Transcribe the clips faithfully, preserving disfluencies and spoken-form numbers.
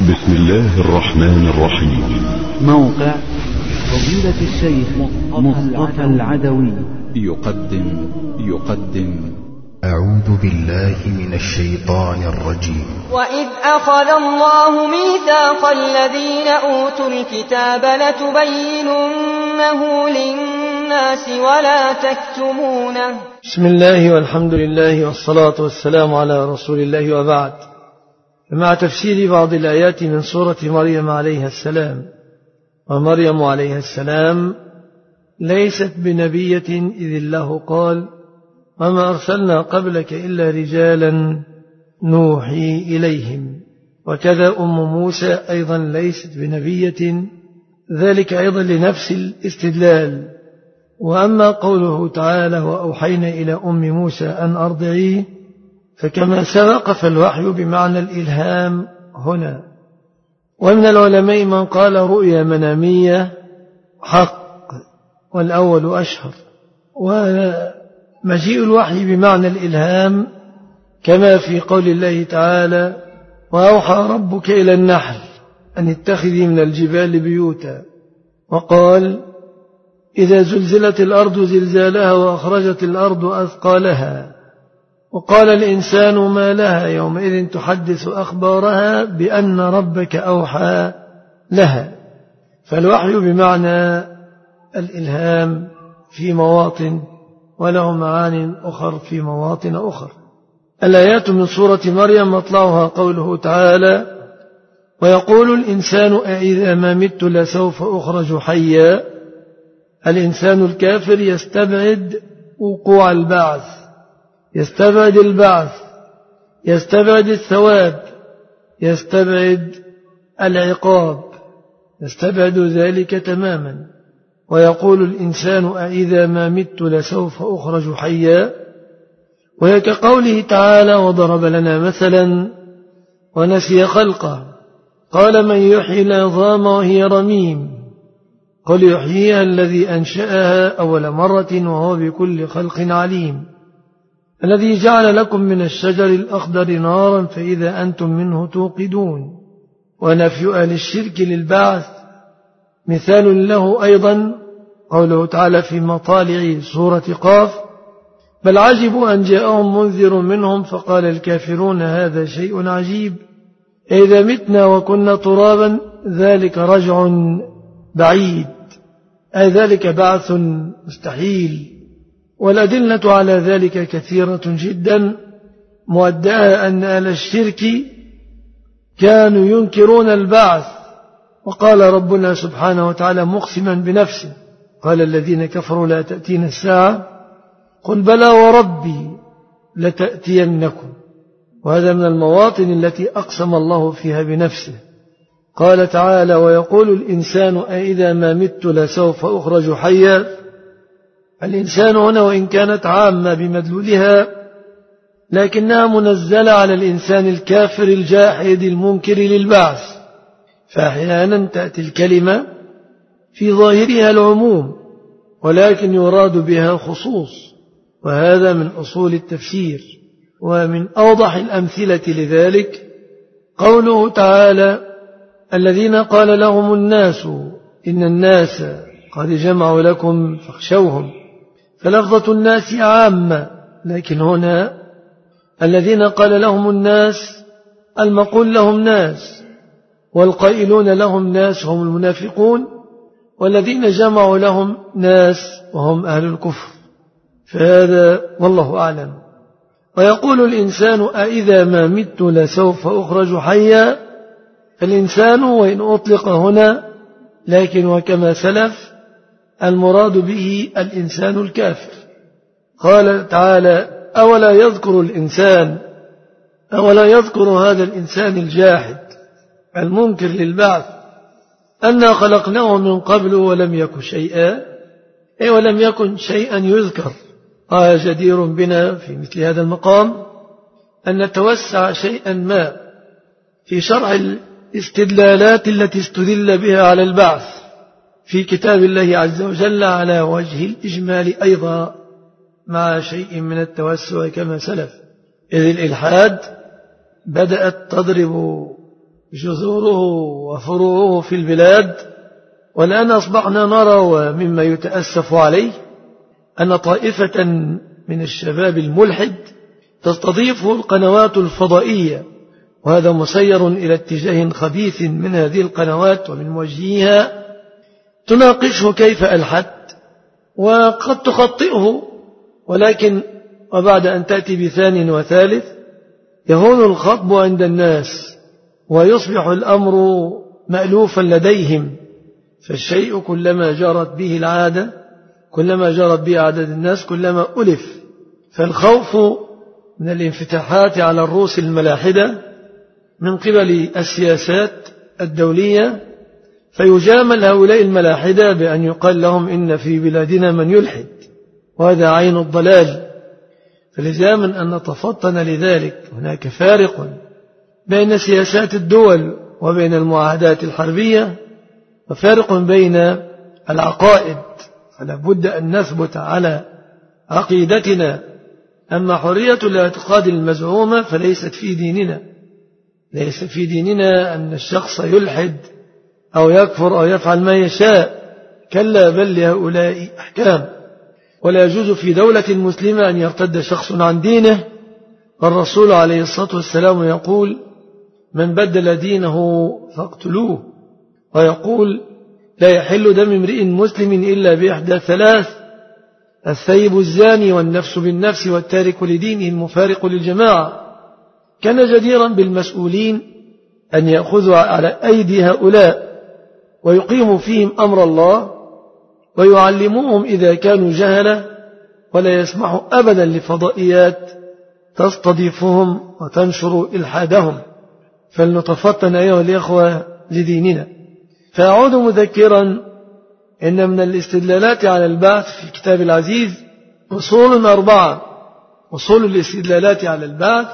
بسم الله الرحمن الرحيم. موقع فضيلة الشيخ مصطفى العدوي يقدم يقدم أعوذ بالله من الشيطان الرجيم. وإذ أخذ الله ميثاق الذين أوتوا الكتاب لتبيننه للناس ولا تكتمونه. بسم الله والحمد لله والصلاة والسلام على رسول الله، وبعد. مع تفسير بعض الآيات من سورة مريم عليها السلام. ومريم عليها السلام ليست بنبية إذ الله قال: وما أرسلنا قبلك إلا رجالا نوحي إليهم. وكذا أم موسى أيضا ليست بنبية، ذلك أيضا لنفس الاستدلال. وأما قوله تعالى: وأوحينا إلى أم موسى أن أرضعيه، فكما سبق فالوحي بمعنى الإلهام هنا. ومن العلماء من قال رؤيا منامية حق، والأول أشهر. ومجيء الوحي بمعنى الإلهام كما في قول الله تعالى: وأوحى ربك إلى النحل أن اتخذي من الجبال بيوتا. وقال: إذا زلزلت الأرض زلزالها وأخرجت الأرض أثقالها. وقال الإنسان ما لها يومئذ تحدث أخبارها بأن ربك أوحى لها. فالوحي بمعنى الإلهام في مواطن، وله معان أخر في مواطن أخر. الآيات من سورة مريم مطلعها قوله تعالى: ويقول الإنسان أإذا ما مت لسوف أخرج حيا. الإنسان الكافر يستبعد وقوع البعث، يستبعد البعث، يستبعد الثواب، يستبعد العقاب، يستبعد ذلك تماما. ويقول الإنسان أإذا ما مت لسوف أخرج حيا. وهي كقوله تعالى: وضرب لنا مثلا ونسي خلقه قال: من يحيي العظام وهي رميم. قل يحييها الذي أنشأها أول مرة وهو بكل خلق عليم. الذي جعل لكم من الشجر الأخضر نارا فإذا أنتم منه توقدون. ونفي أهل الشرك للبعث مثال له أيضا قوله تعالى في مطالع سورة قاف: بل عجبوا أن جاءهم منذر منهم فقال الكافرون هذا شيء عجيب. إذا متنا وكنا ترابا ذلك رجع بعيد، أي ذلك بعث مستحيل. والأدلة على ذلك كثيرة جدا، مؤداها أن أهل الشرك كانوا ينكرون البعث. وقال ربنا سبحانه وتعالى مقسما بنفسه: قال الذين كفروا لا تأتين الساعة قل بلى وربي لتأتينكم. وهذا من المواطن التي أقسم الله فيها بنفسه. قال تعالى: ويقول الإنسان أإذا ما مت لسوف أخرج حيا. الإنسان هنا وإن كانت عامة بمدلولها، لكنها منزلة على الإنسان الكافر الجاحد المنكر للبعث. فأحيانا تأتي الكلمة في ظاهرها العموم، ولكن يراد بها خصوص، وهذا من أصول التفسير. ومن أوضح الأمثلة لذلك قوله تعالى: الذين قال لهم الناس إن الناس قد جمعوا لكم فاخشوهم. فلفظة الناس عامة، لكن هنا الذين قال لهم الناس المقول لهم ناس، والقائلون لهم ناس هم المنافقون، والذين جمعوا لهم ناس وهم أهل الكفر. فهذا والله أعلم. ويقول الإنسان أإذا ما مت لسوف أخرج حيا. فالإنسان وإن أطلق هنا، لكن وكما سلف المراد به الإنسان الكافر. قال تعالى: أولا يذكر الإنسان، أولا يذكر هذا الإنسان الجاحد المنكر للبعث أنا خلقناه من قبل ولم يكن شيئا، أي ولم يكن شيئا يذكر. قال: جدير بنا في مثل هذا المقام أن نتوسع شيئا ما في شرح الاستدلالات التي استدل بها على البعث في كتاب الله عز وجل على وجه الإجمال أيضا، مع شيء من التوسع كما سلف. إذ الإلحاد بدأت تضرب جذوره وفروعه في البلاد. والآن أصبحنا نرى ومما يتأسف عليه أن طائفة من الشباب الملحد تستضيف القنوات الفضائية، وهذا مسير إلى اتجاه خبيث من هذه القنوات ومن موجهيها، تناقشه كيف ألحدت وقد تخطئه، ولكن وبعد أن تأتي بثاني وثالث يهون الخطب عند الناس ويصبح الأمر مألوفا لديهم. فالشيء كلما جرت به العادة، كلما جرت به عدد الناس، كلما ألف. فالخوف من الانفتاحات على الروس الملاحدة من قبل السياسات الدولية، فيجامل هؤلاء الملاحدة بأن يقال لهم إن في بلادنا من يلحد، وهذا عين الضلال. فلزاما أن نتفطن لذلك. هناك فارق بين سياسات الدول وبين المعاهدات الحربية، وفارق بين العقائد، فلا بد أن نثبت على عقيدتنا. أما حرية الاعتقاد المزعومة فليست في ديننا، ليس في ديننا أن الشخص يلحد أو يكفر أو يفعل ما يشاء، كلا بل لهؤلاء أحكام. ولا يجوز في دولة مسلمة أن يرتد شخص عن دينه، والرسول عليه الصلاة والسلام يقول: من بدل دينه فاقتلوه. ويقول: لا يحل دم امرئ مسلم إلا بإحدى ثلاث: الثيب الزاني، والنفس بالنفس، والتارك لدينه المفارق للجماعة. كان جديرا بالمسؤولين أن يأخذوا على أيدي هؤلاء ويقيموا فيهم أمر الله ويعلموهم إذا كانوا جهلة، ولا يسمحوا أبدا لفضائيات تستضيفهم وتنشر إلحادهم. فلنتفطن أيها الإخوة لديننا. فأعود مذكرا إن من الاستدلالات على البعث في الكتاب العزيز أصول أربعة. أصول الاستدلالات على البعث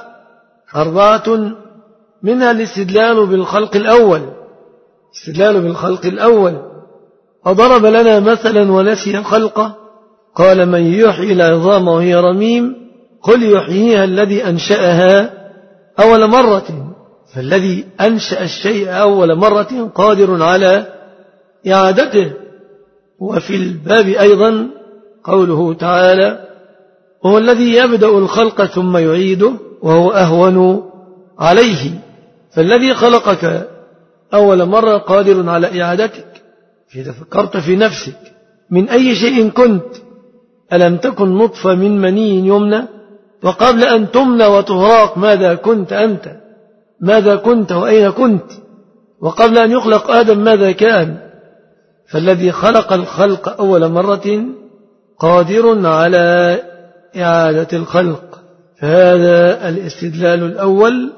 أربعة، منها الاستدلال بالخلق الأول. استدلال بالخلق الأول، وضرب لنا مثلا ونسي خلقه، قال: من يحيي العظام وهي رميم قل يحييها الذي أنشأها أول مرة. فالذي أنشأ الشيء أول مرة قادر على إعادته. وفي الباب أيضا قوله تعالى: وهو الذي يبدأ الخلق ثم يعيده وهو أهون عليه. فالذي خلقك أول مرة قادر على إعادتك. إذا فكرت في نفسك من أي شيء كنت، ألم تكن نطفة من مني يمنى؟ وقبل أن تمنى وتهراق ماذا كنت أنت؟ ماذا كنت وأين كنت؟ وقبل أن يخلق آدم ماذا كان؟ فالذي خلق الخلق أول مرة قادر على إعادة الخلق. فهذا الاستدلال الأول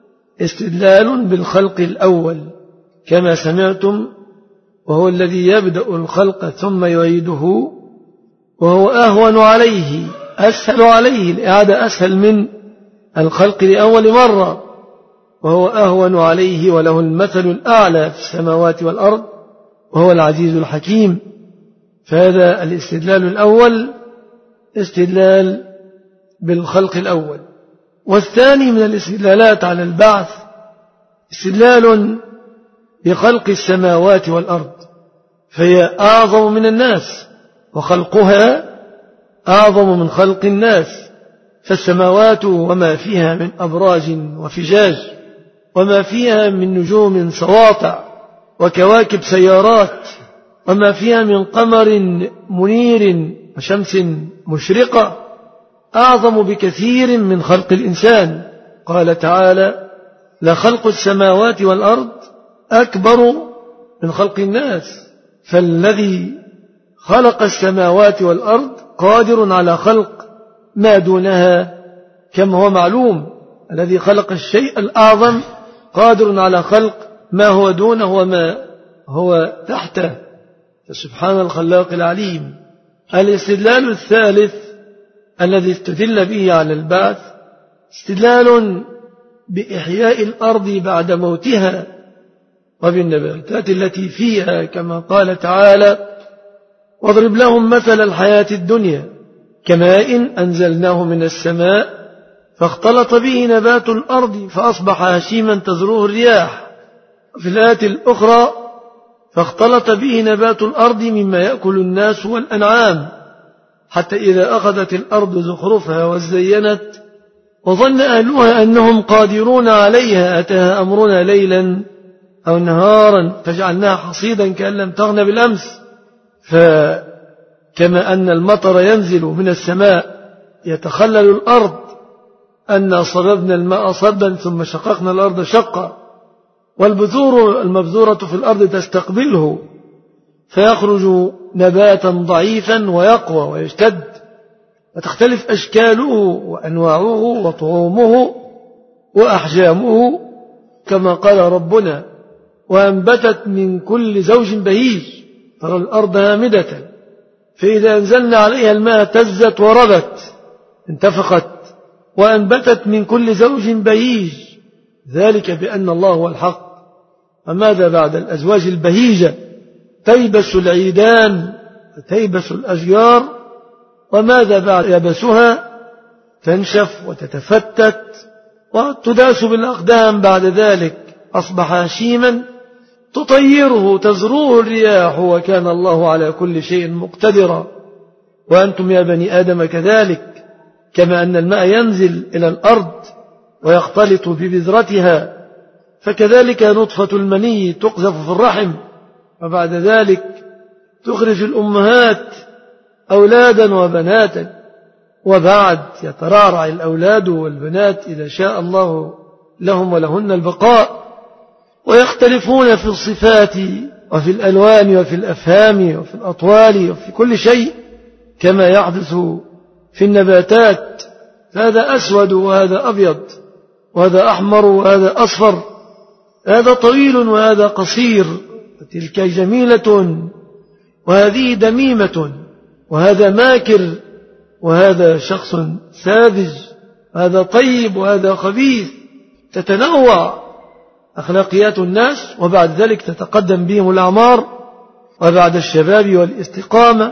استدلال بالخلق الأول كما سمعتم: وهو الذي يبدأ الخلق ثم يعيده وهو أهون عليه، أسهل عليه، الإعادة أسهل من الخلق لأول مرة، وهو أهون عليه وله المثل الأعلى في السماوات والأرض وهو العزيز الحكيم. فهذا الاستدلال الأول استدلال بالخلق الأول. والثاني من الاستدلالات على البعث استدلال بخلق السماوات والأرض، فهي أعظم من الناس، وخلقها أعظم من خلق الناس. فالسماوات وما فيها من أبراج وفجاج، وما فيها من نجوم سواطع وكواكب سيارات، وما فيها من قمر منير وشمس مشرقة، أعظم بكثير من خلق الإنسان. قال تعالى: لخلق السماوات والأرض أكبر من خلق الناس. فالذي خلق السماوات والأرض قادر على خلق ما دونها كما هو معلوم. الذي خلق الشيء الأعظم قادر على خلق ما هو دونه وما هو تحته، فسبحان الخلاق العليم. الاستدلال الثالث الذي استدل به على البعث استدلال بإحياء الأرض بعد موتها وبالنباتات التي فيها، كما قال تعالى: واضرب لهم مثل الحياة الدنيا كماء أنزلناه من السماء فاختلط به نبات الأرض فأصبح هشيما تذروه الرياح في الآية الأخرى فاختلط به نبات الأرض مما يأكل الناس والأنعام حتى إذا أخذت الأرض زخرفها وزينت وظن أهلها أنهم قادرون عليها أتاها أمرنا ليلا أو نهارا فجعلناها حصيدا كأن لم تغن بالأمس. فكما أن المطر ينزل من السماء يتخلل الأرض أن صببنا الماء صبا ثم شققنا الأرض شقا والبذور المبذورة في الأرض تستقبله فيخرج نباتا ضعيفا ويقوى ويشتد وتختلف أشكاله وأنواعه وطعومه وأحجامه كما قال ربنا وأنبتت من كل زوج بهيج ترى الأرض هامدة فإذا أنزلنا عليها الماء اهتزت وربت انتفخت وأنبتت من كل زوج بهيج ذلك بأن الله هو الحق. وماذا بعد الأزواج البهيجة تيبس العيدان تيبس الأشجار وماذا بعد يبسها تنشف وتتفتت وتداس بالأقدام بعد ذلك أصبح هشيما تطيره تزروه الرياح وكان الله على كل شيء مقتدرا. وأنتم يا بني آدم كذلك كما أن الماء ينزل إلى الأرض ويختلط ببذرتها فكذلك نطفة المني تقذف في الرحم وبعد ذلك تخرج الأمهات أولادا وبناتا وبعد يترعرع الأولاد والبنات إذا شاء الله لهم ولهن البقاء ويختلفون في الصفات وفي الألوان وفي الأفهام وفي الأطوال وفي كل شيء كما يحدث في النباتات هذا أسود وهذا أبيض وهذا أحمر وهذا أصفر هذا طويل وهذا قصير وتلك جميلة وهذه دميمة وهذا ماكر وهذا شخص ساذج وهذا طيب وهذا خبيث تتنوع أخلاقيات الناس وبعد ذلك تتقدم بهم الأعمار وبعد الشباب والاستقامة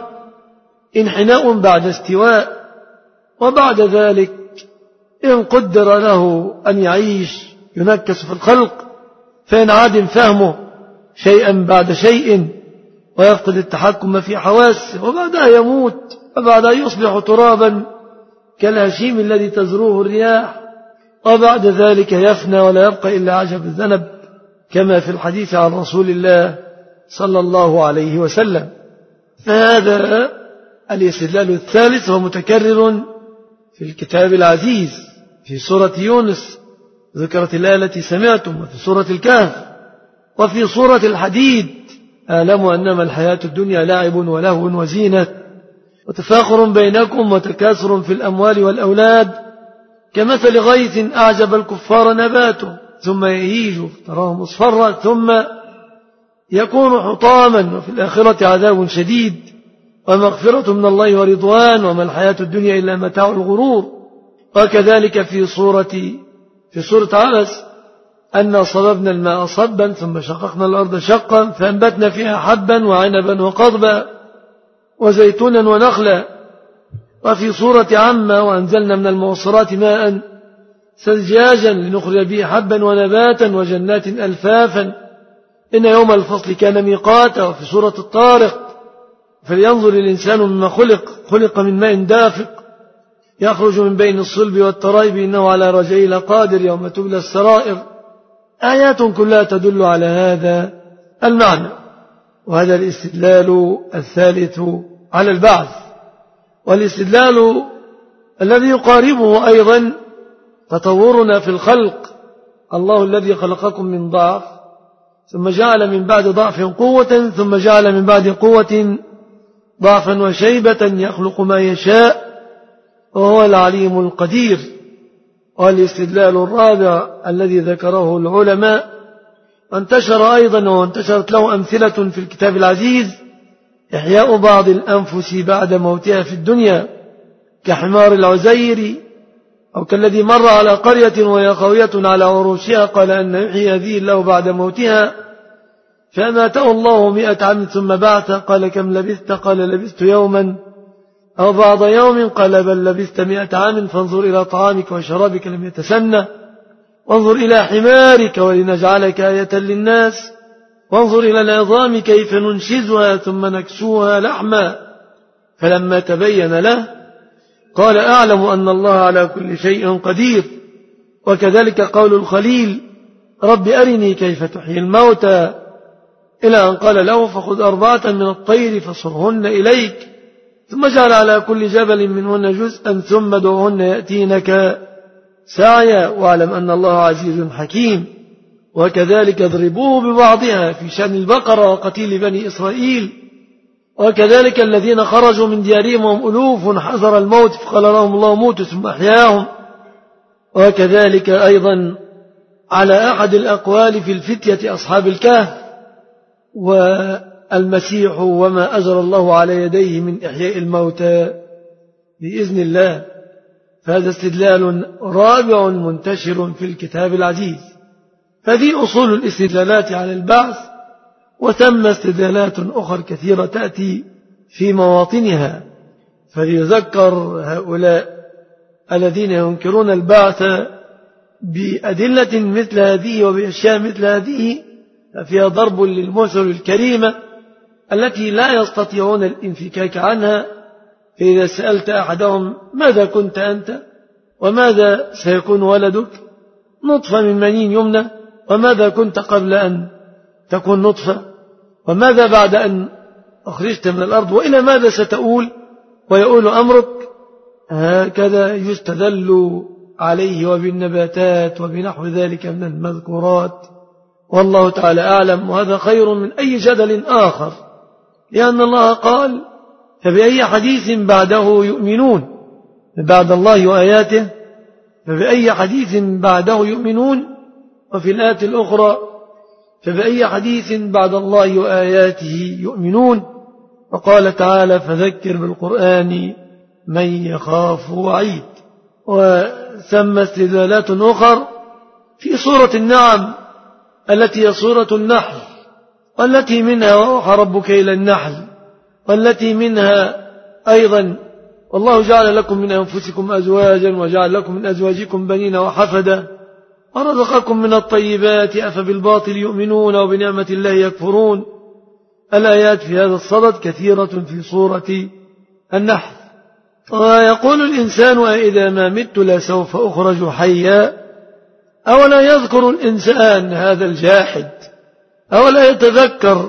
انحناء بعد استواء وبعد ذلك إن قدر له أن يعيش ينكس في الخلق فينعدم فهمه شيئا بعد شيء ويفقد التحكم في حواسه وبعدها يموت وبعدها يصبح ترابا كالهشيم الذي تزروه الرياح وبعد ذلك يفنى ولا يبقى إلا عجب الذنب كما في الحديث عن رسول الله صلى الله عليه وسلم. فهذا الاستدلال الثالث هو متكرر في الكتاب العزيز في سورة يونس ذكرت الآية التي سمعتم وفي سورة الكهف وفي سورة الحديد أعلموا أنما الحياة الدنيا لعب ولهو وزينة وتفاخر بينكم وتكاثر في الأموال والأولاد كمثل غيث أعجب الكفار نباته ثم يهيج فتراه مصفرا ثم يكون حطاما وفي الآخرة عذاب شديد ومغفرة من الله ورضوان وما الحياة الدنيا إلا متاع الغرور. وكذلك في سورة في سورة عبس أن صببنا الماء صبا ثم شققنا الأرض شقا فأنبتنا فيها حبا وعنبا وقضبا وزيتونا ونخلا. وفي سورة عما وأنزلنا من المعصرات ماء ثجاجا لنخرج به حبا ونباتا وجنات ألفافا إن يوم الفصل كان ميقاتا. وفي سورة الطارق فلينظر الإنسان مما خلق خلق من ماء دافق يخرج من بين الصلب والترائب إنه على رجعه لقادر يوم تبلى السرائر. آيات كلها تدل على هذا المعنى. وهذا الاستدلال الثالث على البعث. والاستدلال الذي يقاربه أيضا تطورنا في الخلق الله الذي خلقكم من ضعف ثم جعل من بعد ضعف قوة ثم جعل من بعد قوة ضعفا وشيبة يخلق ما يشاء وهو العليم القدير. والاستدلال الرابع الذي ذكره العلماء وانتشر أيضا وانتشرت له أمثلة في الكتاب العزيز إحياء بعض الأنفس بعد موتها في الدنيا كحمار العزير أو كالذي مر على قرية وهي خاوية على عروشها قال أن يحيي هذه الله بعد موتها فأماته الله مئة عام ثم بعث قال كم لبثت قال لبثت يوما أو بعض يوم قال بل لبثت مئة عام فانظر إلى طعامك وشرابك لم يتسنى وانظر إلى حمارك ولنجعلك آية للناس وانظر إلى العظام كيف ننشزها ثم نكسوها لحما فلما تبين له قال أعلم أن الله على كل شيء قدير. وكذلك قول الخليل رب أرني كيف تحيي الموتى إلى أن قال له فخذ أربعة من الطير فصرهن إليك ثم جعل على كل جبل منهن جزءا ثم دعهن يأتينك سعيا واعلم أن الله عزيز حكيم. وكذلك اضربوه ببعضها في شأن البقرة وقتيل بني إسرائيل. وكذلك الذين خرجوا من ديارهم وهم ألوف حذر الموت فقال لهم الله موتوا ثم أحياهم. وكذلك أيضا على أحد الأقوال في الفتية أصحاب الكهف والمسيح وما أجرى الله على يديه من إحياء الموتى بإذن الله. فهذا استدلال رابع منتشر في الكتاب العزيز. هذه أصول الاستدلالات على البعث وثم استدلالات أخرى كثيرة تأتي في مواطنها. فليذكر هؤلاء الذين ينكرون البعث بأدلة مثل هذه وبأشياء مثل هذه فيها ضرب للمثل الكريمة التي لا يستطيعون الانفكاك عنها. فإذا سألت أحدهم ماذا كنت أنت وماذا سيكون ولدك نطفة من منين يمنى وماذا كنت قبل أن تكون نطفة وماذا بعد أن أخرجت من الأرض وإلى ماذا ستؤول ويؤول أمرك. هكذا يستدل عليه وبالنباتات وبنحو ذلك من المذكورات والله تعالى أعلم. وهذا خير من أي جدل آخر لأن الله قال فبأي حديث بعده يؤمنون بعد الله وآياته فبأي حديث بعده يؤمنون. وفي الآية الأخرى فبأي حديث بعد الله وآياته يؤمنون. وقال تعالى فذكر بالقرآن من يخاف وعيد. وثم استدلالات أخرى في سورة النعم التي هي سورة النحل والتي منها وأوحى ربك إلى النحل والتي منها أيضا والله جعل لكم من أنفسكم أزواجا وجعل لكم من أزواجكم بنين وحفدا ورزقكم من الطيبات أفبالباطل يؤمنون وبنعمة الله يكفرون. الآيات في هذا الصدد كثيرة في سورة النحل. ويقول الإنسان أإذا ما مت لسوف أخرج حيا أولا يذكر الإنسان هذا الجاحد أولا يتذكر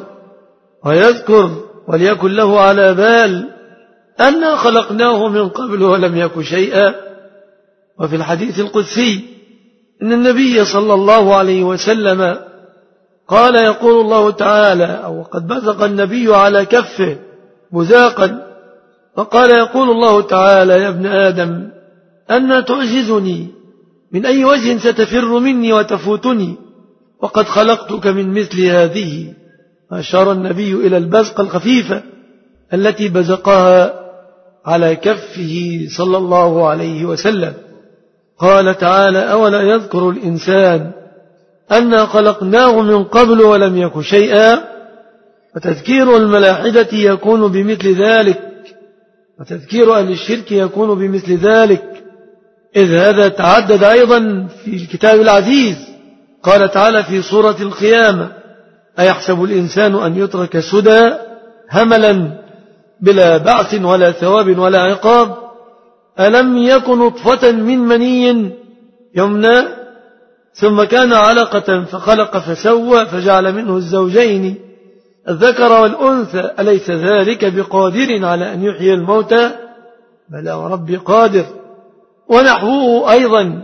ويذكر وليكن له على بال أنا خلقناه من قبل ولم يك شيئا. وفي الحديث القدسي إن النبي صلى الله عليه وسلم قال يقول الله تعالى أو قد بزق النبي على كفه بزاقا فقال يقول الله تعالى يا ابن آدم أنا تعجزني من أي وجه ستفر مني وتفوتني وقد خلقتك من مثل هذه. أشار النبي إلى البزقة الخفيفة التي بزقها على كفه صلى الله عليه وسلم. قال تعالى أولا يذكر الإنسان أنا خلقناه من قبل ولم يك شيئا. وتذكير الملاحدة يكون بمثل ذلك وتذكير أهل الشرك يكون بمثل ذلك إذ هذا تعدد أيضا في الكتاب العزيز. قال تعالى في سورة القيامة أيحسب الإنسان أن يترك سدى هملا بلا بعث ولا ثواب ولا عقاب ألم يكن نطفة من مني يمنى ثم كان علقة فخلق فسوى فجعل منه الزوجين الذكر والأنثى أليس ذلك بقادر على أن يحيي الموتى بلى وربي قادر. ونحوه أيضا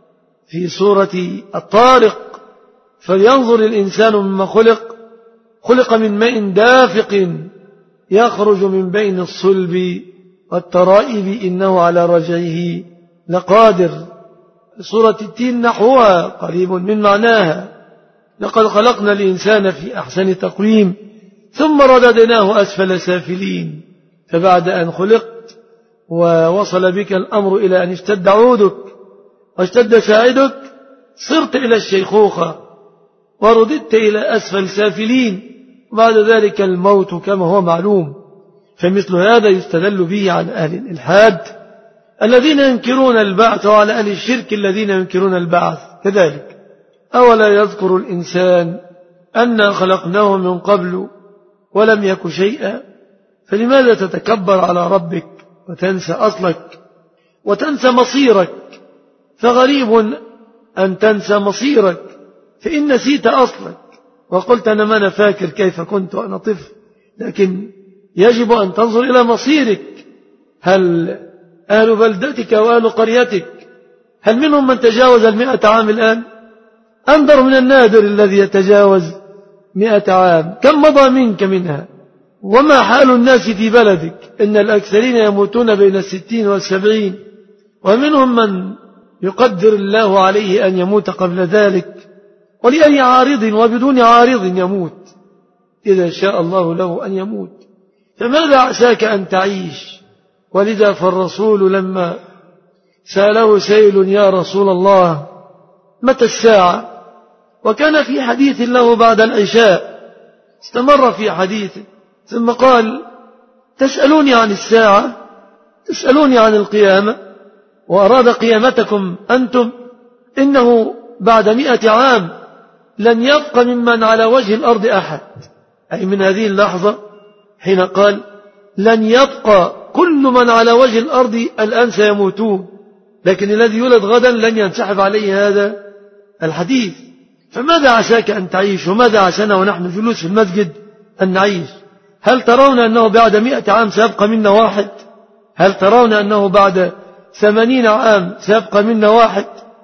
في سورة الطارق فلينظر الإنسان مما خلق خلق من ماء دافق يخرج من بين الصلب والترائب إنه على رجعه لقادر. سورة التين نحوها قريب من معناها لقد خلقنا الإنسان في أحسن تقويم ثم رددناه أسفل سافلين. فبعد أن خلقت ووصل بك الأمر إلى أن اشتد عودك واشتد ساعدك صرت إلى الشيخوخة ورددت إلى أسفل سافلين بعد ذلك الموت كما هو معلوم. فمثل هذا يستدل به عن أهل الإلحاد الذين ينكرون البعث وعلى أهل الشرك الذين ينكرون البعث كذلك. أولا يذكر الإنسان أنا خلقناه من قبل ولم يك شيئا، فلماذا تتكبر على ربك وتنسى أصلك وتنسى مصيرك؟ فغريب أن تنسى مصيرك، فإن نسيت أصلك وقلت أنا ما أنا فاكر كيف كنت وأنا طفل، لكن يجب أن تنظر إلى مصيرك. هل أهل بلدتك وأهل قريتك هل منهم من تجاوز المئة عام الآن؟ أنظر من النادر الذي يتجاوز مئة عام. كم مضى منك منها؟ وما حال الناس في بلدك؟ إن الأكثرين يموتون بين الستين والسبعين، ومنهم من يقدر الله عليه أن يموت قبل ذلك، ولأي عارض وبدون عارض يموت إذا شاء الله له أن يموت. فماذا عساك أن تعيش؟ ولذا فالرسول لما سأله سائل يا رسول الله متى الساعة، وكان في حديث له بعد العشاء استمر في حديثه ثم قال تسألوني عن الساعة، تسألوني عن القيامة، وأراد قيامتكم أنتم، إنه بعد مئة عام لن يبقى ممن على وجه الأرض أحد. أي من هذه اللحظة حين قال لن يبقى كل من على وجه الأرض الآن سيموتون، لكن الذي يولد غدا لن ينسحب عليه هذا الحديث. فماذا عساك أن تعيش؟ وماذا عسانا ونحن جلوس في المسجد أن نعيش؟ هل ترون أنه بعد مئة عام سيبقى منا واحد؟ هل ترون أنه بعد ثمانين عام سيبقى منا واحد؟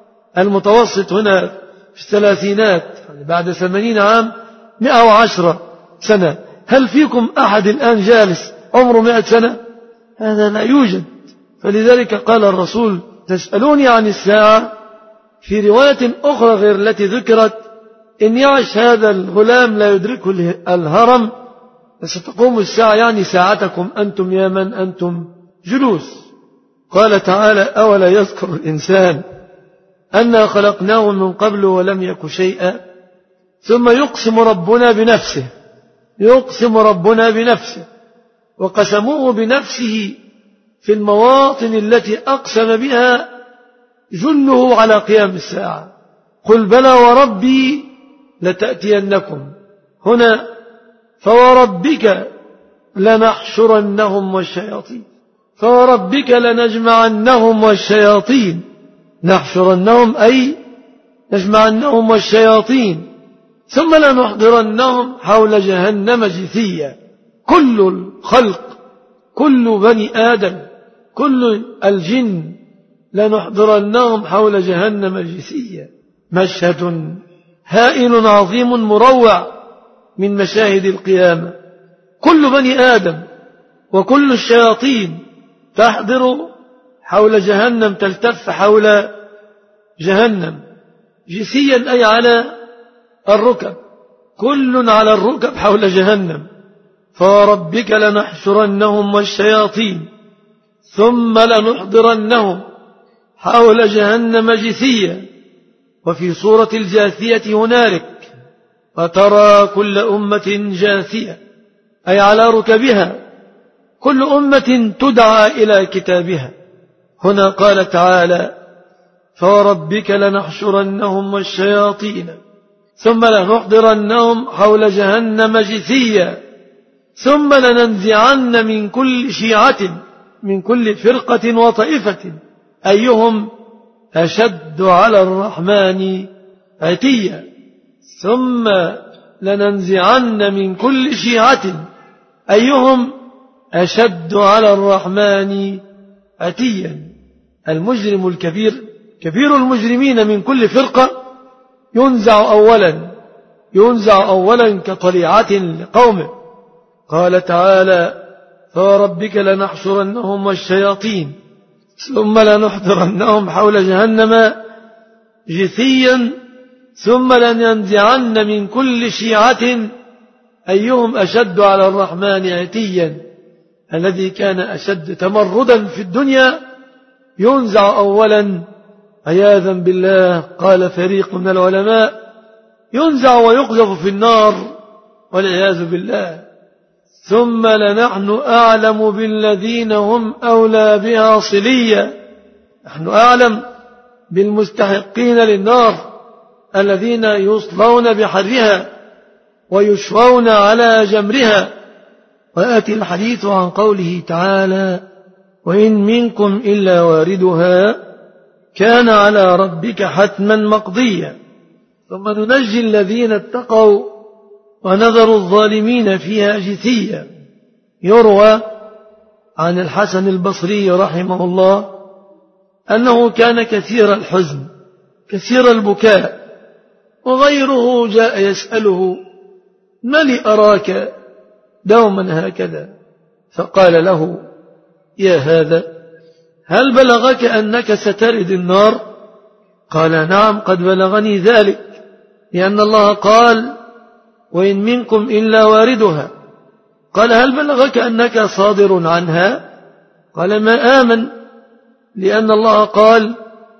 المتوسط هنا في الثلاثينات، بعد ثمانين عام مئة وعشرة سنة. هل فيكم أحد الآن جالس عمره مئة سنة؟ هذا لا يوجد. فلذلك قال الرسول تسألوني عن الساعة. في رواية أخرى غير التي ذكرت إن يعش هذا الغلام لا يدركه الهرم فستقوم الساعة، يعني ساعتكم أنتم يا من أنتم جلوس. قال تعالى أولا يذكر الإنسان أنا خلقناه من قبل ولم يك شيئا. ثم يقسم ربنا بنفسه، يقسم ربنا بنفسه، وقسموه بنفسه في المواطن التي أقسم بها جله على قيام الساعة. قل بلى وربي لتأتينكم. هنا فوربك لنحشرنهم والشياطين، فوربك لنجمعنهم والشياطين. نحشرنهم أي نجمعنهم والشياطين، ثم لنحضرنهم حول جهنم جثيا. كل الخلق، كل بني آدم، كل الجن لنحضرنهم حول جهنم جثيا. مشهد هائل عظيم مروع من مشاهد القيامة. كل بني آدم وكل الشياطين تحضر حول جهنم، تلتف حول جهنم جثيا أي على الركب، كل على الركب حول جهنم. فوربك لنحشرنهم والشياطين ثم لنحضرنهم حول جهنم جثيا. وفي سورة الجاثية هنالك وترى كل أمة جاثية أي على ركبها، كل أمة تدعى إلى كتابها. هنا قال تعالى فوربك لنحشرنهم والشياطين ثم لنحضرنهم حول جهنم جثيا ثم لننزعن من كل شيعة، من كل فرقة وطائفة أيهم أشد على الرحمن عتيا. ثم لننزعن من كل شيعة أيهم أشد على الرحمن عتيا. المجرم الكبير، كبير المجرمين من كل فرقة ينزع أولا، ينزع أولا كطليعة لقومه. قال تعالى فوربك لنحشرنهم والشياطين ثم لنحضرنهم حول جهنم جثيا ثم لننزعن من كل شيعة أيهم أشد على الرحمن عتيا. الذي كان أشد تمردا في الدنيا ينزع أولا عياذا بالله. قال فريق من العلماء ينزع ويقذف في النار والعياذ بالله. ثم لنحن أعلم بالذين هم أولى بها صليا. نحن أعلم بالمستحقين للنار الذين يصلون بحرها ويشوون على جمرها. وآتي الحديث عن قوله تعالى: وإن منكم إلا واردها كان على ربك حتما مقضيا ثم ننجي الذين اتقوا ونذر الظالمين فيها جثيا. يروى عن الحسن البصري رحمه الله أنه كان كثير الحزن كثير البكاء، وغيره جاء يسأله: ما لي أراك دوما هكذا؟ فقال له: يا هذا، هل بلغك أنك سترد النار؟ قال: نعم، قد بلغني ذلك، لأن الله قال: وإن منكم إلا واردها. قال: هل بلغك أنك صادر عنها؟ قال: ما آمن، لأن الله قال: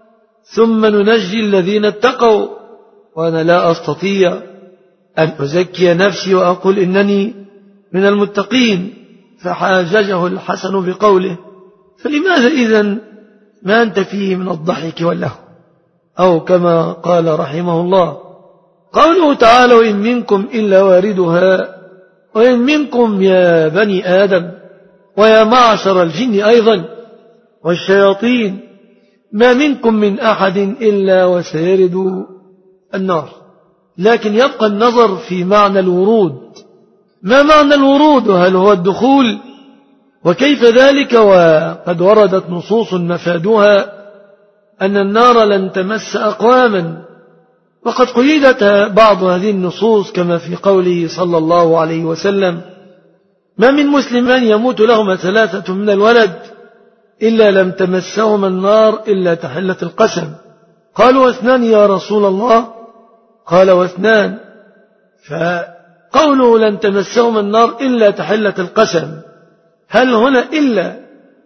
ثم ننجي الذين اتقوا. وأنا لا أستطيع أن أزكي نفسي وأقول إنني من المتقين. فحاججه الحسن بقوله: فلماذا إذن ما أنت فيه من الضحك واللهو؟ أو كما قال رحمه الله: قوله تعالى: وإن منكم إلا واردها، وإن منكم يا بني آدم ويا معشر الجن أيضا والشياطين ما منكم من أحد إلا وسيرد النار. لكن يبقى النظر في معنى الورود. ما معنى الورود؟ هل هو الدخول؟ وكيف ذلك وقد وردت نصوص مفادها أن النار لن تمس أقواما، وقد قيدت بعض هذه النصوص كما في قوله صلى الله عليه وسلم: ما من مسلمان يموت لهما ثلاثة من الولد إلا لم تمسهما النار إلا تحلة القسم. قالوا: واثنان يا رسول الله؟ قال: واثنان. فقوله لن تمسهما النار إلا تحلة القسم، هل هنا إلا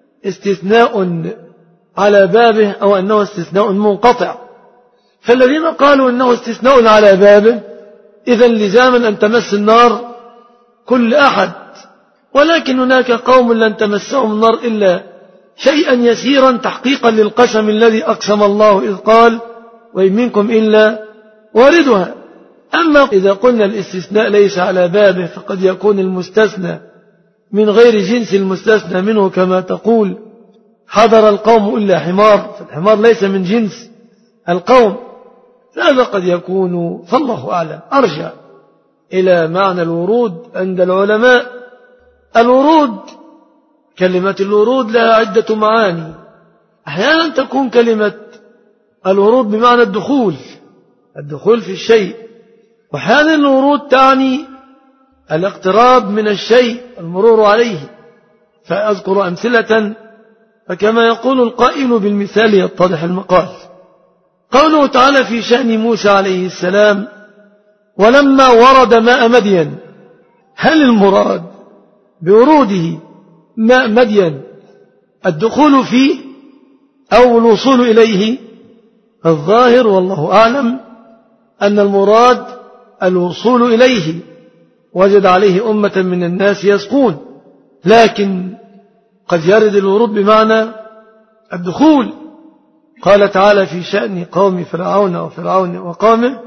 استثناء على بابه أو أنه استثناء منقطع؟ فالذين قالوا أنه استثناء على بابه إذن لزاما أن تمس النار كل أحد، ولكن هناك قوم لن تمسهم النار إلا شيئا يسيرا تحقيقا للقسم الذي أقسم الله إذ قال: وإن منكم إلا واردها. أما إذا قلنا الاستثناء ليس على بابه فقد يكون المستثنى من غير جنس المستثنى منه، كما تقول: حضر القوم إلا حمار، فالحمار ليس من جنس القوم. هذا قد يكون، فالله أعلم، أرجع إلى معنى الورود عند العلماء. الورود، كلمة الورود لها عدة معاني. أحيانا تكون كلمة الورود بمعنى الدخول الدخول في الشيء، وأحيانا الورود تعني الاقتراب من الشيء، المرور عليه. فأذكر أمثلة، فكما يقول القائل بالمثال يتضح المقال. قوله تعالى في شأن موسى عليه السلام: ولما ورد ماء مدين، هل المراد بوروده ماء مدين الدخول فيه أو الوصول إليه؟ الظاهر والله أعلم أن المراد الوصول إليه، وجد عليه أمة من الناس يسقون، لكن قد يرد الورود بمعنى الدخول. قال تعالى في شأن قوم فرعون وفرعون وقومه: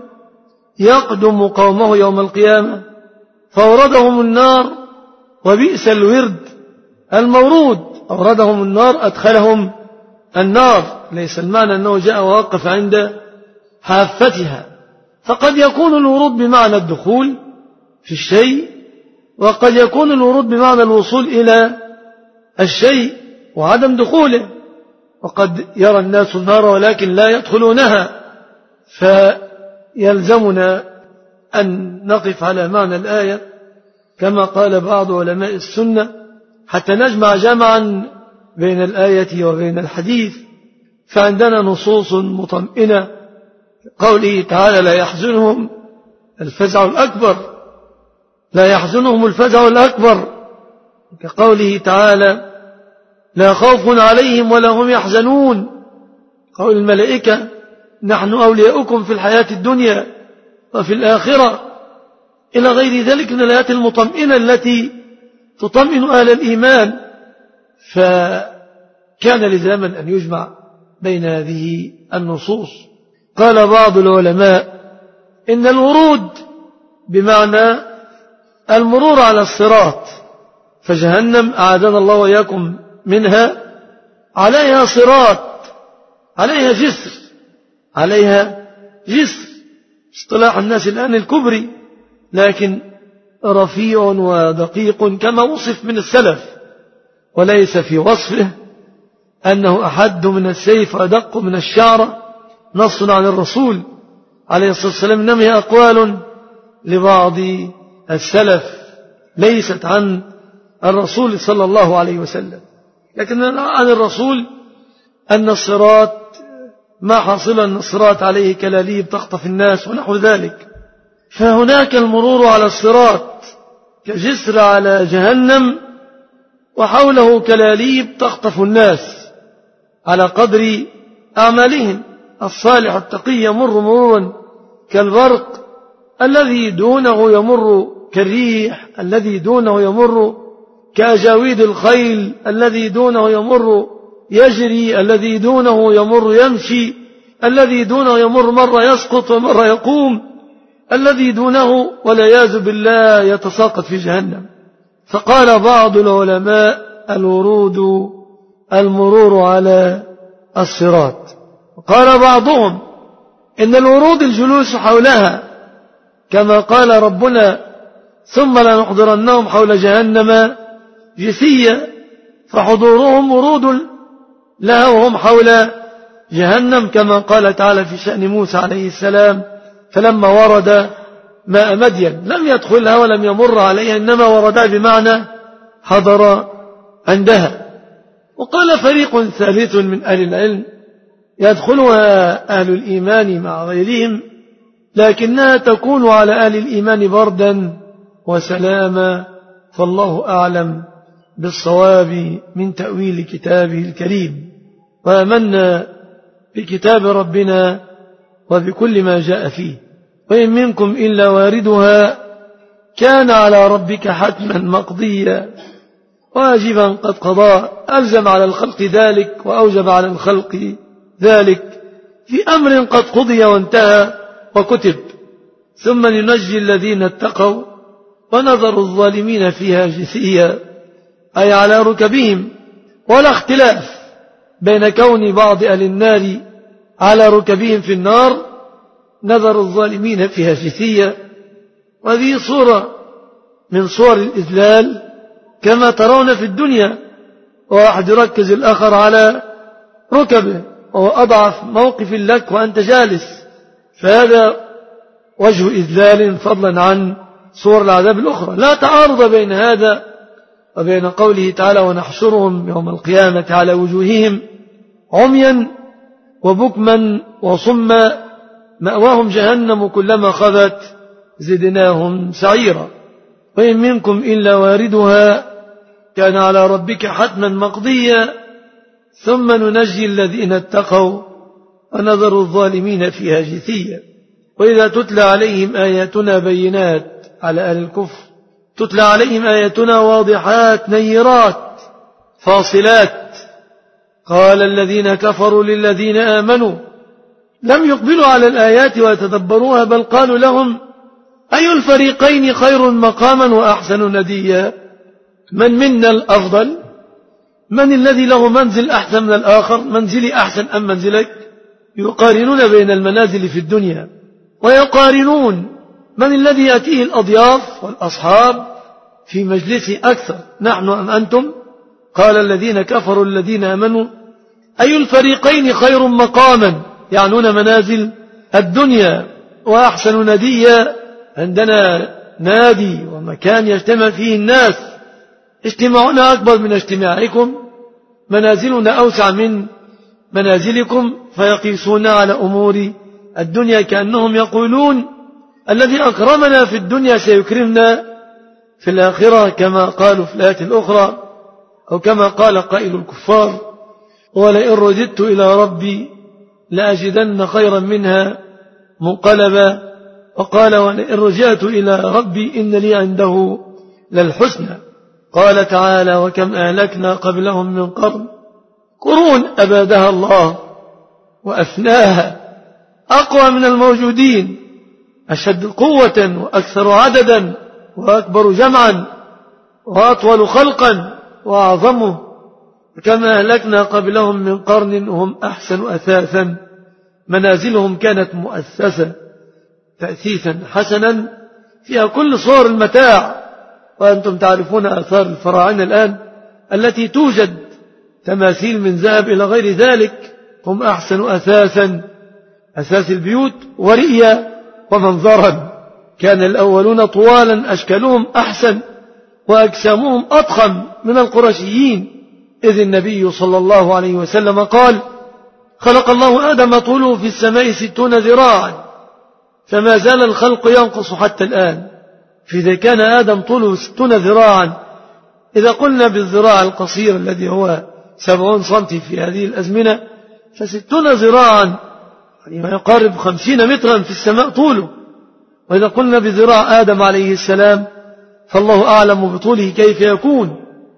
يقدم قومه يوم القيامة فأوردهم النار وبئس الورد المورود. أوردهم النار، أدخلهم النار، ليس المعنى أنه جاء ووقف عند حافتها. فقد يكون الورود بمعنى الدخول في الشيء، وقد يكون الورود بمعنى الوصول إلى الشيء وعدم دخوله. وقد يرى الناس النار ولكن لا يدخلونها، فيلزمنا أن نقف على معنى الآية كما قال بعض علماء السنة حتى نجمع جمعا بين الآية وبين الحديث. فعندنا نصوص مطمئنة، قوله تعالى: لا يحزنهم الفزع الأكبر لا يحزنهم الفزع الأكبر، كقوله تعالى: لا خوف عليهم ولا هم يحزنون. قول الملائكة: نحن أولياؤكم في الحياة الدنيا وفي الآخرة، إلى غير ذلك من الآيات المطمئنة التي تطمئن أهل الإيمان. فكان لزاما أن يجمع بين هذه النصوص. قال بعض العلماء: إن الورود بمعنى المرور على الصراط، فجهنم أعاذنا الله وإياكم منها عليها صراط، عليها جسر، عليها جسر اصطلاح الناس الآن الكبري، لكن رفيع ودقيق كما وصف من السلف، وليس في وصفه أنه أحد من السيف وأدق من الشعر نص عن الرسول عليه الصلاة والسلام، إنما هي أقوال لبعض السلف ليست عن الرسول صلى الله عليه وسلم. لكن عن الرسول أن الصراط ما حصل أن الصراط عليه كلاليب تخطف الناس ونحو ذلك، فهناك المرور على الصراط كجسر على جهنم وحوله كلاليب تخطف الناس على قدر أعمالهم. الصالح التقي يمر مرورا كالبرق، الذي دونه يمر كالريح، الذي دونه يمر كأجاويد الخيل، الذي دونه يمر يجري، الذي دونه يمر يمشي، الذي دونه يمر مرة يسقط ومرة يقوم، الذي دونه والعياذ بالله يتساقط في جهنم. فقال بعض العلماء الورود المرور على الصراط، وقال بعضهم إن الورود الجلوس حولها، كما قال ربنا ثم لنحضرنهم حول جهنم جثيا، فحضورهم ورود لها وهم حول جهنم، كما قال تعالى في شأن موسى عليه السلام فلما ورد ماء مدين لم يدخلها ولم يمر عليها، إنما وردها بمعنى حضر عندها. وقال فريق ثالث من أهل العلم يدخلها أهل الإيمان مع غيرهم، لكنها تكون على أهل الإيمان بردا وسلاما، فالله أعلم بالصواب من تأويل كتابه الكريم. وآمنا بكتاب ربنا وبكل ما جاء فيه، وإن منكم إلا واردها كان على ربك حتما مقضيا واجبا قد قضى، ألزم على الخلق ذلك وأوجب على الخلق ذلك في أمر قد قضي وانتهى وكتب. ثم ننجي الذين اتقوا ونذر الظالمين فيها جثيا، أي على ركبهم، ولا اختلاف بين كون بعض أهل النار على ركبهم في النار، نذر الظالمين فيها جثيا. وهذه صورة من صور الإذلال كما ترون في الدنيا، وواحد يركز الآخر على ركبه وهو أضعف موقف لك وأنت جالس، فهذا وجه إذلال فضلا عن صور العذاب الأخرى. لا تعارض بين هذا وبين قوله تعالى ونحشرهم يوم القيامة على وجوههم عميا وبكما وصما مأواهم جهنم كلما خبت زدناهم سعيرا. وإن منكم إلا واردها كان على ربك حتما مقضيا ثم ننجي الذين اتقوا ونذر الظالمين فيها جثيا. وإذا تتلى عليهم آياتنا بينات، على أهل الكفر تتلى عليهم آياتنا واضحات نيرات فاصلات، قال الذين كفروا للذين آمنوا لم يقبلوا على الآيات ويتدبروها، بل قالوا لهم أي الفريقين خير مقاما وأحسن نديا، من منا الأفضل، من الذي له منزل أحسن من الآخر، منزلي أحسن أم منزلك. يقارنون بين المنازل في الدنيا ويقارنون من الذي يأتيه الأضياف والأصحاب في مجلسه أكثر، نحن أم أنتم. قال الذين كفروا الذين آمنوا أي الفريقين خير مقاما، يعنون منازل الدنيا، وأحسن نديا، عندنا نادي ومكان يجتمع فيه الناس، اجتماعنا أكبر من اجتماعكم، منازلنا أوسع من منازلكم، فيقيسون على أمور الدنيا كأنهم يقولون الذي أكرمنا في الدنيا سيكرمنا في الآخرة، كما قالوا في الآيات الأخرى، أو كما قال قائل الكفار ولئن رددت إلى ربي لأجدن خيرا منها منقلبا، وقال ولئن رجعت إلى ربي إن لي عنده للحسنى. قال تعالى وكم أهلكنا قبلهم من قرن قرون أبادها الله وأفناها، أقوى من الموجودين، أشد قوة وأكثر عددا وأكبر جمعا وأطول خلقا وأعظمه، كما أهلكنا قبلهم من قرن هم أحسن أثاثا منازلهم كانت مؤسسة تأسيسا حسنا فيها كل صور المتاع. وأنتم تعرفون آثار الفراعنة الآن التي توجد تماثيل من ذهب إلى غير ذلك. هم أحسن أثاثا، أساس البيوت، ورئيا ومنظرا. كان الأولون طوالا أشكالهم أحسن وأجسامهم أضخم من القرشيين، إذ النبي صلى الله عليه وسلم قال: خلق الله آدم طوله في السماء ستون ذراعا فما زال الخلق ينقص حتى الآن. فإذا كان آدم طوله ستون ذراعا، إذا قلنا بالذراع القصير الذي هو سبعون سنتي في هذه الأزمنة، فستون ذراعا يعني ما يقارب خمسين مترا في السماء طوله. وإذا قلنا بذراع آدم عليه السلام فالله أعلم بطوله كيف يكون.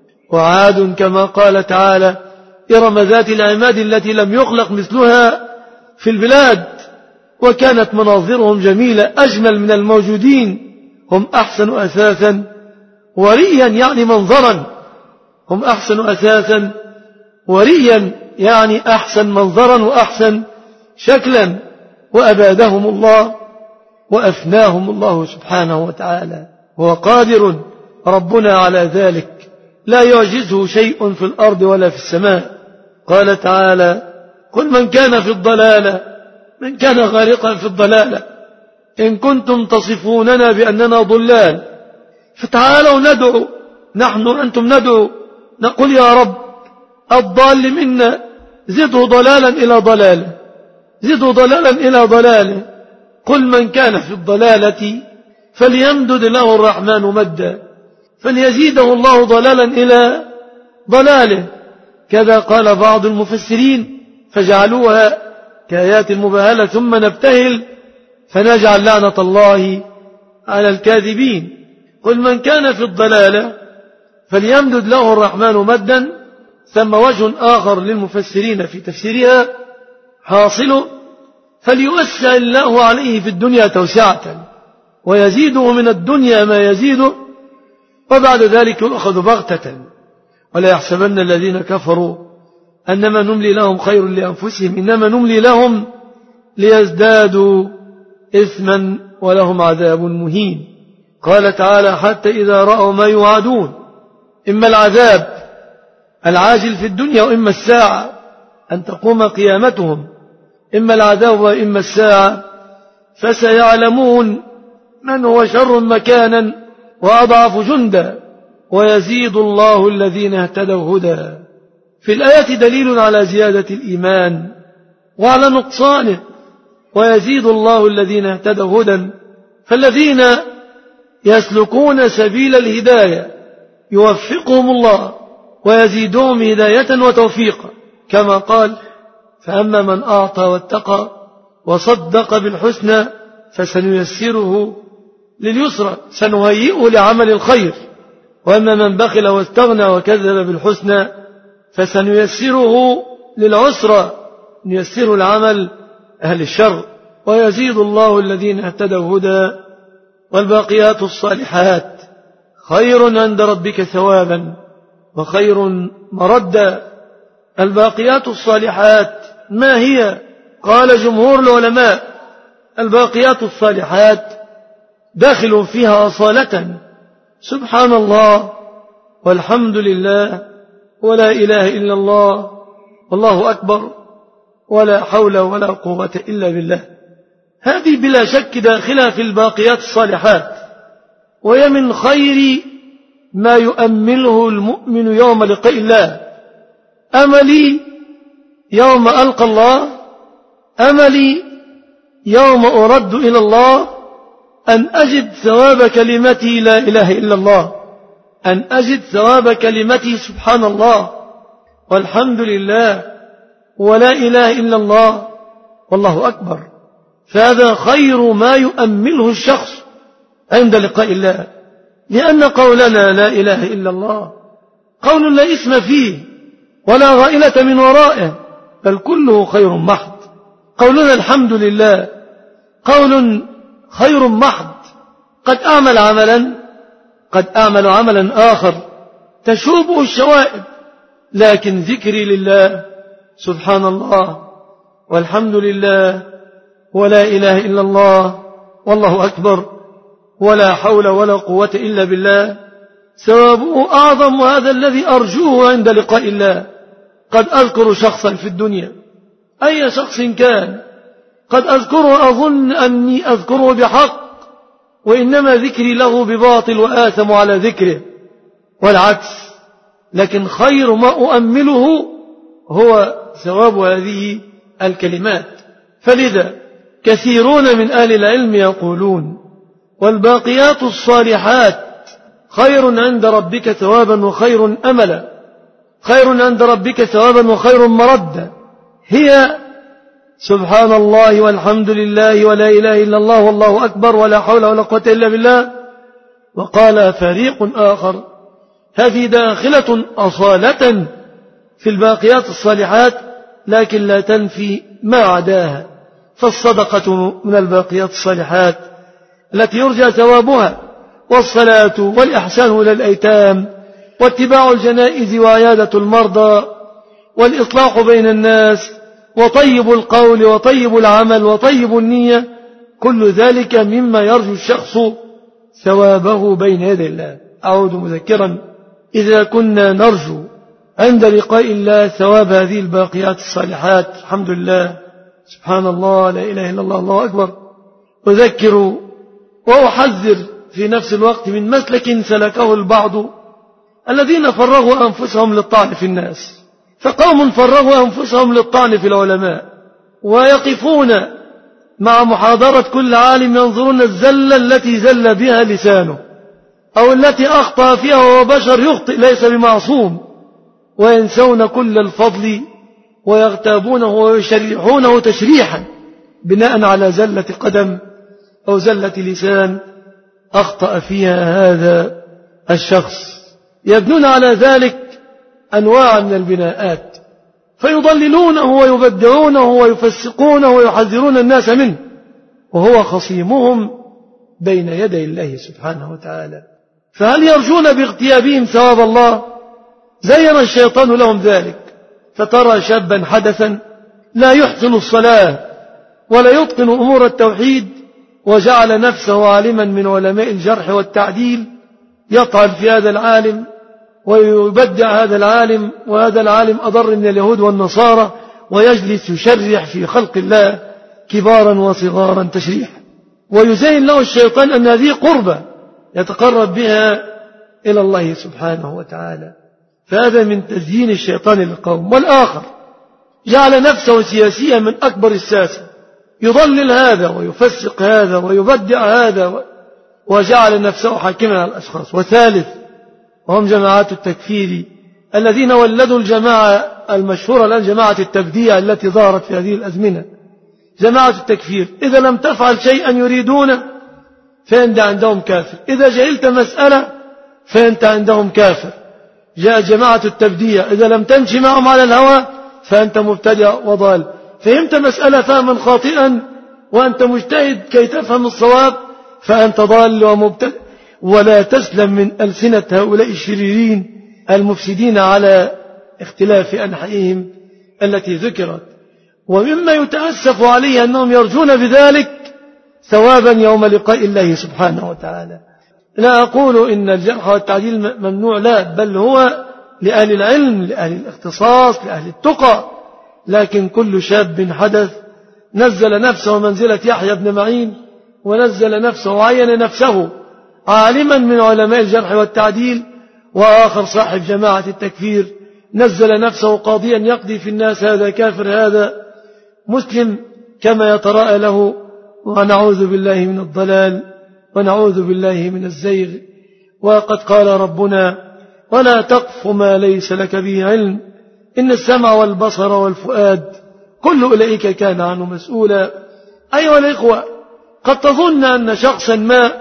وعاد كما قال تعالى: إرم ذات العماد التي لم يخلق مثلها في البلاد وكانت مناظرهم جميلة أجمل من الموجودين. هم أحسن أثاثا ورئيا يعني منظرا. هم أحسن أثاثا ورئيا يعني أحسن منظرا وأحسن شكلا. وأبادهم الله وأفناهم الله سبحانه وتعالى. هو قادر ربنا على ذلك، لا يعجزه شيء في الأرض ولا في السماء. قال تعالى: قل من كان في الضلالة، من كان غارقا في الضلالة، إن كنتم تصفوننا بأننا ضلال فتعالوا ندعو، نحن أنتم ندعو، نقول يا رب الضال منا زده ضلالا إلى ضلاله، زده ضلالا إلى ضلاله. قل من كان في الضلالة فليمدد له الرحمن مدا فليزيده الله ضلالا إلى ضلاله. كذا قال بعض المفسرين فجعلوها كآيات المباهلة ثم نبتهل فنجعل لعنة الله على الكاذبين. قل من كان في الضلالة فليمدد له الرحمن مدا. ثم وجه آخر للمفسرين في تفسيرها حاصل فليوسع الله عليه في الدنيا توسعة ويزيده من الدنيا ما يزيده وبعد ذلك يؤخذ بغتة. ولا يحسبن الذين كفروا أنما نملي لهم خير لأنفسهم إنما نملي لهم ليزدادوا إثما ولهم عذاب مهين. قال تعالى: حتى إذا رأوا ما يوعدون، إما العذاب العاجل في الدنيا وإما الساعة أن تقوم قيامتهم، إما العذاب وإما الساعة، فسيعلمون من هو شر مكانا وأضعف جندا ويزيد الله الذين اهتدوا هدى. في الآية دليل على زيادة الإيمان وعلى نقصانه. ويزيد الله الذين اهتدوا هدى، فالذين يسلكون سبيل الهداية يوفقهم الله ويزيدهم هداية وتوفيقا، كما قال: فأما من أعطى واتقى وصدق بالحسنى فسنيسره لليسرى، سنهيئه لعمل الخير. وأما من بخل واستغنى وكذب بالحسنى فسنيسره للعسرى، نيسره لعمل أهل الشر. ويزيد الله الذين اهتدوا هدى. والباقيات الصالحات خير عند ربك ثوابا وخير مردا. الباقيات الصالحات ما هي؟ قال جمهور العلماء: الباقيات الصالحات داخل فيها أصالة سبحان الله والحمد لله ولا إله إلا الله والله أكبر ولا حول ولا قوة إلا بالله. هذه بلا شك داخلها في الباقيات الصالحات، وهي من خير ما يؤمله المؤمن يوم لقاء الله. أملي يوم ألقى الله، أملي يوم أرد إلى الله أن أجد ثواب كلمتي لا إله إلا الله، أن أجد ثواب كلمتي سبحان الله والحمد لله ولا إله إلا الله والله أكبر. فهذا خير ما يؤمله الشخص عند لقاء الله، لأن قولنا لا إله إلا الله قول لا إثم فيه ولا غائلة من ورائه، بل كله خير محض. قولنا الحمد لله قول خير محض. قد أعمل عملا قد أعمل عملا آخر تشوبه الشوائب، لكن ذكري لله سبحان الله والحمد لله ولا إله إلا الله والله أكبر ولا حول ولا قوة إلا بالله ثوابه أعظم، وهذا الذي أرجوه عند لقاء الله. قد أذكر شخصا في الدنيا، أي شخص كان، قد أذكره أظن أني أذكره بحق، وإنما ذكري له بباطل وآثم على ذكره، والعكس. لكن خير ما أؤمله هو ثواب هذه الكلمات. فلذا كثيرون من أهل العلم يقولون: والباقيات الصالحات خير عند ربك ثوابا وخير أملا، خير عند ربك ثوابا وخير مردا، هي سبحان الله والحمد لله ولا إله إلا الله والله أكبر ولا حول ولا قوة إلا بالله. وقال فريق آخر: هذه داخلة أصالة في الباقيات الصالحات، لكن لا تنفي ما عداها، فالصدقة من الباقيات الصالحات التي يرجى ثوابها، والصلاة والإحسان إلى الأيتام واتباع الجنائز وعيادة المرضى والإصلاح بين الناس وطيب القول وطيب العمل وطيب النية، كل ذلك مما يرجو الشخص ثوابه بين يدي الله. أعود مذكرا: إذا كنا نرجو عند لقاء الله ثواب هذه الباقيات الصالحات، الحمد لله سبحان الله لا إله إلا الله الله أكبر. أذكر وأحذر في نفس الوقت من مسلك سلكه البعض الذين فرغوا أنفسهم للطعن في الناس. فقوم فرغوا أنفسهم للطعن في العلماء، ويقفون مع محاضرة كل عالم ينظرون الزلة التي زل بها لسانه أو التي أخطأ فيها، وهو بشر يخطئ ليس بمعصوم، وينسون كل الفضل ويغتابونه ويشرحونه تشريحا بناء على زلة قدم أو زلة لسان أخطأ فيها هذا الشخص. يبنون على ذلك أنواع من البناءات، فيضللونه ويبدعونه ويفسقونه ويحذرون الناس منه، وهو خصيمهم بين يدي الله سبحانه وتعالى. فهل يرجون باغتيابهم ثواب الله؟ زين الشيطان لهم ذلك، فترى شابا حدثا لا يحسن الصلاة ولا يتقن أمور التوحيد، وجعل نفسه عالما من علماء الجرح والتعديل، يطعن في هذا العالم ويبدع هذا العالم، وهذا العالم أضر من اليهود والنصارى، ويجلس يشرح في خلق الله كبارا وصغارا تشريحا، ويزين له الشيطان أن هذه قربة يتقرب بها إلى الله سبحانه وتعالى. فهذا من تزيين الشيطان للقوم. والآخر جعل نفسه سياسيا من أكبر الساسة، يضلل هذا ويفسق هذا ويبدع هذا، وجعل نفسه حاكما على الأشخاص. وثالث وهم جماعات التكفير الذين ولدوا الجماعة المشهورة الآن، جماعة التبديع التي ظهرت في هذه الأزمنة. جماعة التكفير إذا لم تفعل شيئا يريدونه فأنت عندهم كافر، إذا جهلت مسألة فأنت عندهم كافر. جاء جماعة التبديع إذا لم تمشي معهم على الهوى فأنت مبتدع وضال. فهمت مسألة فهما خاطئا وأنت مجتهد كي تفهم الصواب فأنت ضال ومبتدع. ولا تسلم من ألسنة هؤلاء الشريرين المفسدين على اختلاف أنحائهم التي ذكرت. ومما يتأسف عليه أنهم يرجون بذلك ثوابا يوم لقاء الله سبحانه وتعالى. لا أقول إن الجرح والتعديل ممنوع، لا، بل هو لأهل العلم، لأهل الاختصاص، لأهل التقى. لكن كل شاب حدث نزل نفسه منزلة يحيى بن معين، ونزل نفسه وعين نفسه عالما من علماء الجرح والتعديل، وآخر صاحب جماعة التكفير نزل نفسه قاضيا يقضي في الناس، هذا كافر هذا مسلم كما يتراءى له. ونعوذ بالله من الضلال ونعوذ بالله من الزيغ. وقد قال ربنا: ولا تقف ما ليس لك به علم إن السمع والبصر والفؤاد كل أولئك كان عنه مسؤولا. أيها الإخوة، قد تظن أن شخصا ما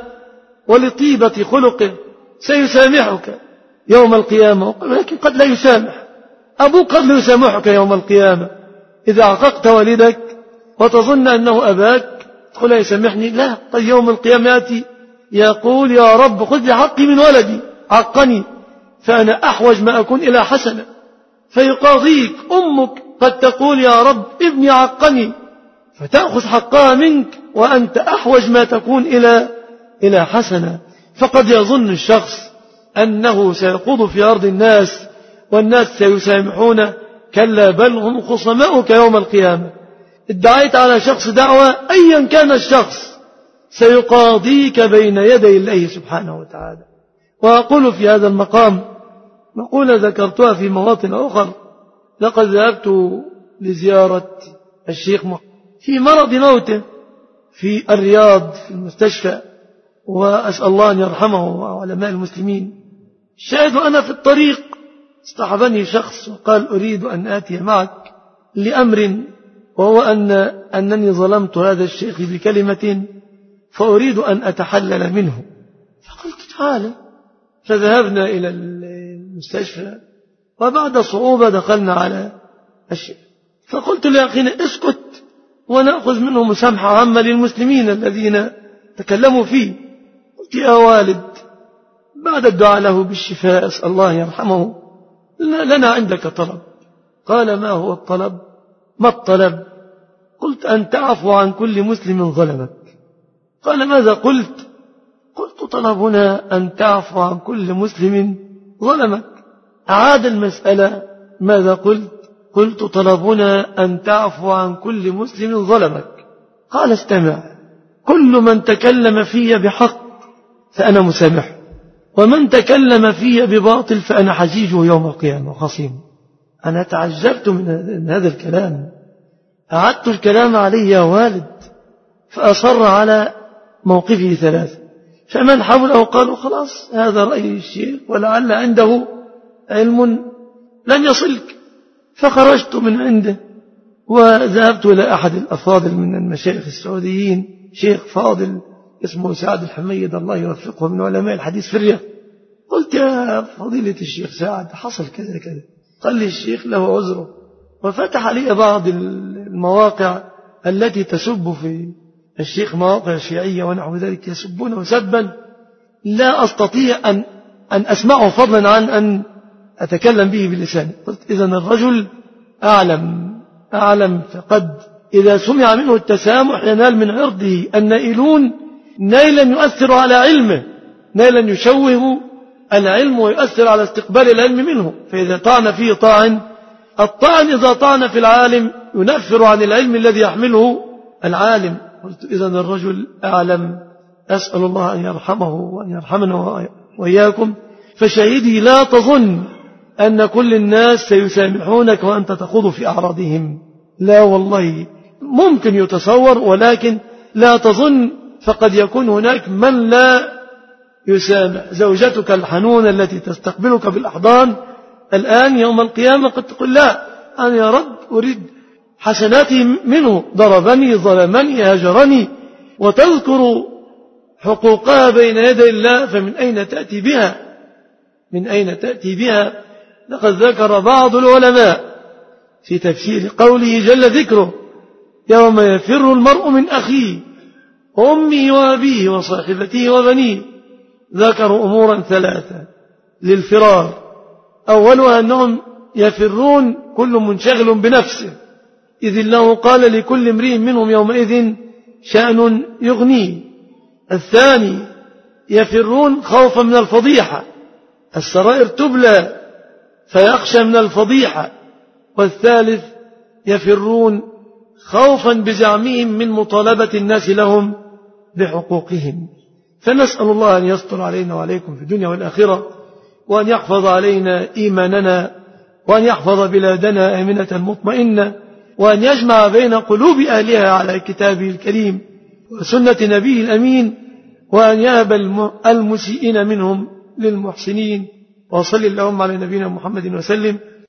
ولطيبة خلقه سيسامحك يوم القيامة، ولكن قد لا يسامح. أبوك قد لا يسامحك يوم القيامة إذا عققت والدك وتظن أنه أباك تقول يسامحني؟ لا. طيب يوم القيامة يأتي يقول يا رب خذ لي حقي من ولدي عقني، فأنا أحوج ما أكون إلى حسنة، فيقاضيك أمك قد تقول يا رب ابني عقني، فتأخذ حقها منك وأنت أحوج ما تكون إلى إلى حسنة. فقد يظن الشخص أنه سيخوض في أرض الناس والناس سيسامحون، كلا بل هم خصماؤك يوم القيامة. ادعيت على شخص دعوة أيا كان الشخص سيقاضيك بين يدي الله سبحانه وتعالى. وأقول في هذا المقام مقولة ذكرتها في مواطن أخرى. لقد ذهبت لزيارة الشيخ في مرض موته في الرياض في المستشفى، وأسأل الله أن يرحمه وعلماء المسلمين. شاهد أنا في الطريق اصطحبني شخص وقال أريد أن آتي معك لأمر، وهو أن أنني ظلمت هذا الشيخ بكلمة فأريد أن أتحلل منه. فقلت تعالى، فذهبنا إلى المستشفى، وبعد صعوبة دخلنا على الشيخ، فقلت لأخينا اسكت ونأخذ منه مسامحة عامة للمسلمين الذين تكلموا فيه. قلت يا والد بعد الدعاء له بالشفاء أسأل الله يرحمه لنا عندك طلب. قال ما هو الطلب؟ ما الطلب؟ قلت أن تعفو عن كل مسلم ظلمك. قال ماذا قلت؟ قلت طلبنا أن تعفو عن كل مسلم ظلمك. أعاد المسألة ماذا قلت؟ قلت طلبنا أن تعفو عن كل مسلم ظلمك. قال استمع، كل من تكلم في بحق فأنا مسامح، ومن تكلم في بباطل فأنا حجيجه يوم القيامة وخصيم. أنا تعجبت من هذا الكلام، أعدت الكلام عليه يا والد، فأصر على موقفه ثلاثة. فمن حوله قالوا خلاص هذا رأي الشيخ ولعل عنده علم لن يصلك. فخرجت من عنده وذهبت إلى أحد الأفاضل من المشايخ السعوديين، شيخ فاضل اسمه سعد الحميد الله يوفقه من علماء الحديث في الرياض. قلت يا فضيلة الشيخ سعد حصل كذا كذا. قال لي الشيخ له عذره، وفتح لي بعض المواقع التي تسب في الشيخ، مواقع شيعية ونحو ذلك يسبونه سبا لا أستطيع أن أن أسمعه فضلا عن أن أتكلم به بلساني. قلت إذن الرجل أعلم أعلم فقد إذا سمع منه التسامح ينال من عرضه النائلون نيلا يؤثر على علمه، نيلا يشوه العلم ويؤثر على استقبال العلم منه. فإذا طعن فيه طاعن، الطعن إذا طعن في العالم ينفر عن العلم الذي يحمله العالم. قلت إذن الرجل أعلم، أسأل الله أن يرحمه وأن يرحمنا وإياكم. فشهدي لا تظن أن كل الناس سيسامحونك وأنت تخوض في أعراضهم، لا والله ممكن يتصور، ولكن لا تظن، فقد يكون هناك من لا يسامح. زوجتك الحنونة التي تستقبلك بالأحضان الآن يوم القيامة قد تقول لا أنا يا رب أريد حسناتي منه، ضربني ظلمني هجرني، وتذكر حقوقها بين يدي الله. فمن أين تأتي بها؟ من أين تأتي بها؟ لقد ذكر بعض العلماء في تفسير قوله جل ذكره يوم يفر المرء من أخيه أمه وأبيه وصاحبته وبنيه، ذكروا أمورا ثلاثة للفرار. أولها أنهم يفرون كل منشغل بنفسه، إذ الله قال لكل امرئ منهم يومئذ شأن يغنيه. الثاني يفرون خوفا من الفضيحة، السرائر تبلى فيخشى من الفضيحة. والثالث يفرون خوفا بزعمهم من مطالبة الناس لهم بحقوقهم. فنسأل الله أن يستر علينا وعليكم في الدنيا والآخرة، وأن يحفظ علينا إيماننا، وأن يحفظ بلادنا آمنة مطمئنة، وأن يجمع بين قلوب أهلها على كتابه الكريم وسنة نبيه الأمين، وأن يهب المسيئين منهم للمحسنين. وصل اللهم على نبينا محمد وسلم.